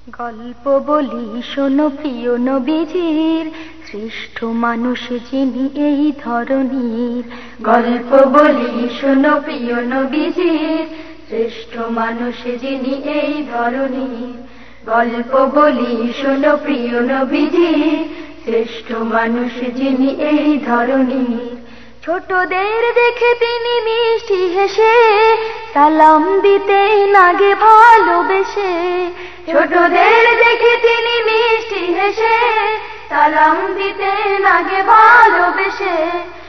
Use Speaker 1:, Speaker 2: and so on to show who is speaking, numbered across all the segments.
Speaker 1: গল্প বলি শোনো প্রিয় নবীজির, শ্রেষ্ঠ মানুষ যিনি এই ধরনীর। গল্প বলি শোনো প্রিয় নবীজির, শ্রেষ্ঠ মানুষ যিনি এই ধরনীর। গল্প বলি শোনো প্রিয় নবীজির, শ্রেষ্ঠ মানুষ যিনি এই ধরনীর। ছোটদের দেখে তিনি মিষ্টি হেসে সালাম দিতেন আগে ভালোবেসে। ছোটদের দেখে তিনি মিষ্টি হেসে সালাম দিতেন আগে ভালোবেসে।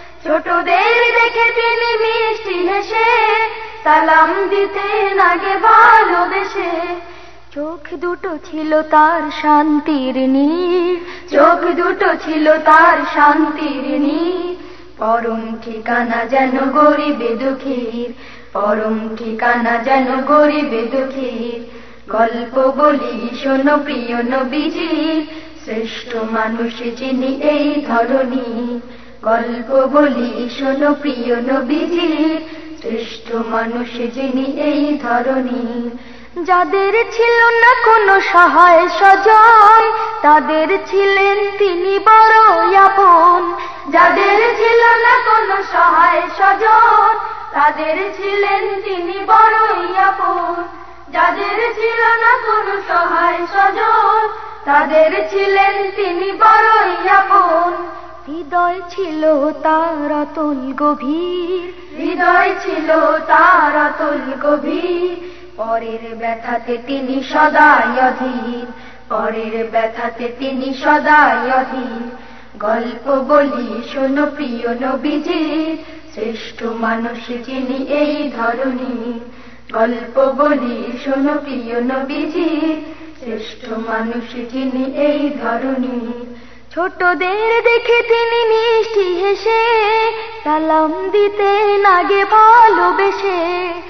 Speaker 1: ছোটদের দেখে তিনি মিষ্টি হেসে সালাম দিতেন আগে ভালোবেসে। চোখ দুটো ছিল তার শান্তির নীর, চোখ দুটো ছিল তার শান্তির নীর। পরম ঠিকানা যেন গরিবে দুঃখীর, পরম ঠিকানা যেন গরিবে দুঃখীর। গল্প বলি শোনো প্রিয় নবীজির, শ্রেষ্ঠ মানুষ যিনি এই ধরনীর। গল্প বলি শোনো প্রিয় নবীজির, শ্রেষ্ঠ মানুষ যিনি এই ধরনীর। যাদের ছিল না কোনো সহায় স্বজন, তাদের ছিলেন তিনি বড় আপন। যাদের ছিল না কোনো সহায় স্বজন, তাদের ছিলেন তিনি বড় আপন। যাদের ছিল না কোনো সহায় স্বজন, তাদের ছিলেন তিনি বড় আপন। হৃদয় ছিল তার অতুল গভীর, হৃদয় ছিল তার অতুল গভীর। পরের ব্যথাতে তিনি সদাই অধীর, পরের ব্যথাতে তিনি সদাই অধীর। গল্প বলি শোনো প্রিয় নবীজির, শ্রেষ্ঠ মানুষ যিনি এই ধরনীর। গল্প বলি শোনো প্রিয় নবীজির, শ্রেষ্ঠ মানুষ যিনি এই ধরনীর। ছোটদের দেখে তিনি মিষ্টি হেসে সালাম দিতেন আগে ভালোবেসে।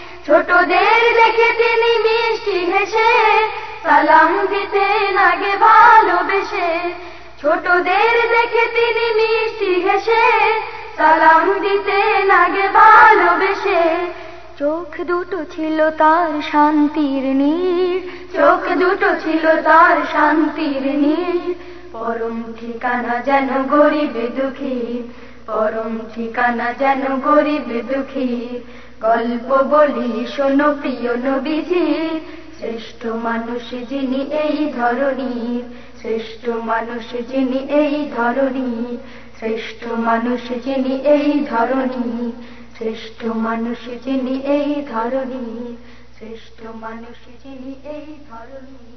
Speaker 1: ছোটদের দেখে তিনি মিষ্টি হেসে সালাম দিতেন আগে ভালোবেসে। ছোটদের দেখে তিনি মিষ্টি হেসে সালাম দিতেন আগে ভালোবেসে। চোখ দুটো ছিল তার শান্তির নীর, চোখ দুটো ছিল তার শান্তির নীর। পরম ঠিকানা যেন গরিবে দুঃখীর, পরম ঠিকানা যেন গরিবে দুঃখীর। গল্প বলি শোনো প্রিয় নবীজির, শ্রেষ্ঠ মানুষ যিনি এই ধরনীর। শ্রেষ্ঠ মানুষ যিনি এই ধরনীর, শ্রেষ্ঠ মানুষ যিনি এই ধরনীর। শ্রেষ্ঠ মানুষ যিনি এই ধরনীর, শ্রেষ্ঠ মানুষ যিনি এই ধরনীর।